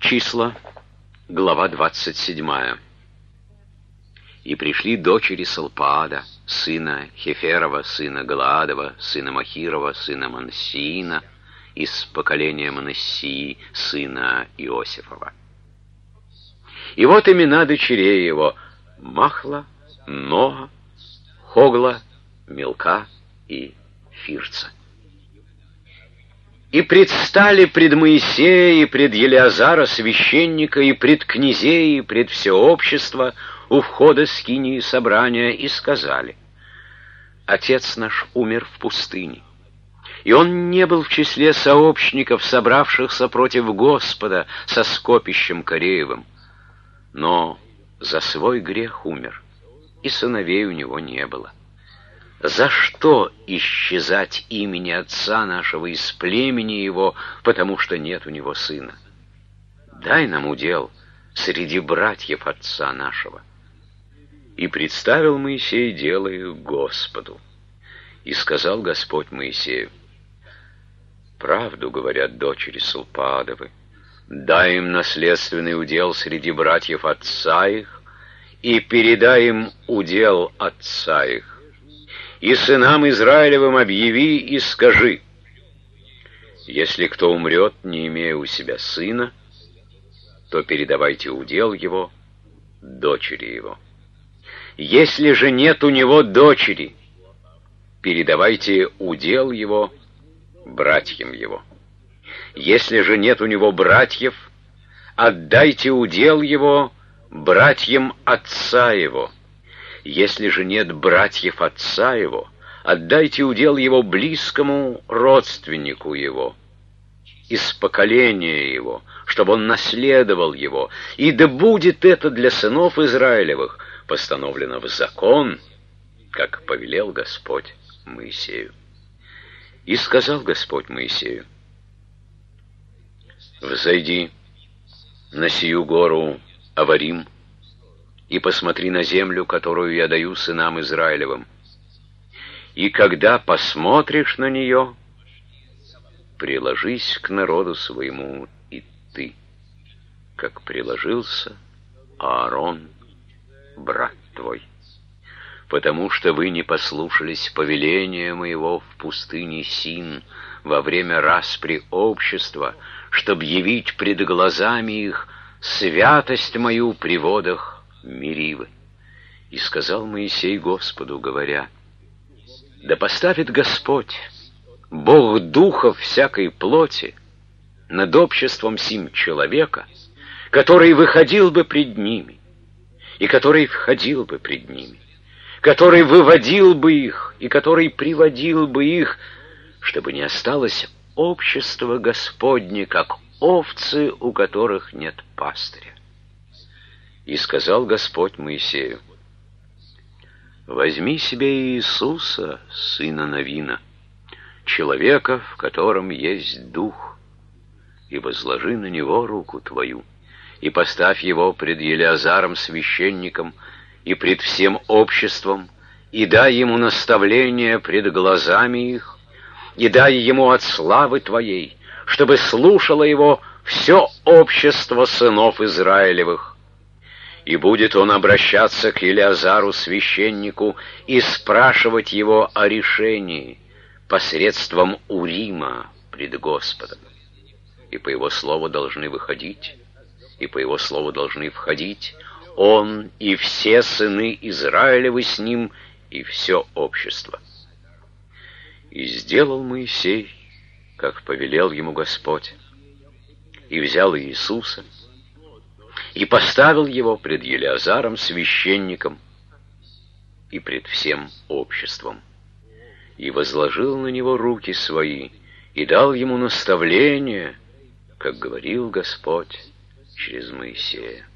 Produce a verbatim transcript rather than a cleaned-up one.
Числа, глава двадцать седьмая. «И пришли дочери Салпаада, сына Хеферова, сына Галаадова, сына Махирова, сына Мансиина, из поколения Манассии, сына Иосифова. И вот имена дочерей его: Махла, Ноа, Хогла, Милка и Фирца. И предстали пред Моисея и пред Елеазара священника, и пред князей, и пред все общество у входа скинии собрания, и сказали: Отец наш умер в пустыне, и он не был в числе сообщников, собравшихся против Господа со скопищем Кореевым, но за свой грех умер, и сыновей у него не было. За что исчезать имени отца нашего из племени его, потому что нет у него сына? Дай нам удел среди братьев отца нашего». И представил Моисей дело их Господу. И сказал Господь Моисею: «Правду говорят дочери Салпаадовы, дай им наследственный удел среди братьев отца их, и передай им удел отца их. И сынам Израилевым объяви и скажи: если кто умрет, не имея у себя сына, то передавайте удел его дочери его. Если же нет у него дочери, передавайте удел его братьям его. Если же нет у него братьев, отдайте удел его братьям отца его. Если же нет братьев отца его, отдайте удел его близкому родственнику его, из поколения его, чтобы он наследовал его. И да будет это для сынов Израилевых постановлено в закон, как повелел Господь Моисею». И сказал Господь Моисею: «Взойди на сию гору Аварим и посмотри на землю, которую я даю сынам Израилевым. И когда посмотришь на нее, приложись к народу своему и ты, как приложился Аарон, брат твой, потому что вы не послушались повеления моего в пустыне Син во время распри общества, чтоб явить пред глазами их святость мою при водах Меривы». И сказал Моисей Господу, говоря: «Да поставит Господь, Бог духов всякой плоти, над обществом сим человека, который выходил бы пред ними, и который входил бы пред ними, который выводил бы их, и который приводил бы их, чтобы не осталось общество Господне, как овцы, у которых нет пастыря». И сказал Господь Моисею: «Возьми себе Иисуса, сына Навина, человека, в котором есть дух, и возложи на него руку твою, и поставь его пред Елеазаром священником и пред всем обществом, и дай ему наставление пред глазами их, и дай ему от славы твоей, чтобы слушало его все общество сынов Израилевых. И будет он обращаться к Елеазару священнику и спрашивать его о решении посредством Урима пред Господом. И по его слову должны выходить, и по его слову должны входить он и все сыны Израилевы с ним, и все общество». И сделал Моисей, как повелел ему Господь, и взял Иисуса, и поставил его пред Елеазаром священником и пред всем обществом, и возложил на него руки свои, и дал ему наставление, как говорил Господь через Моисея.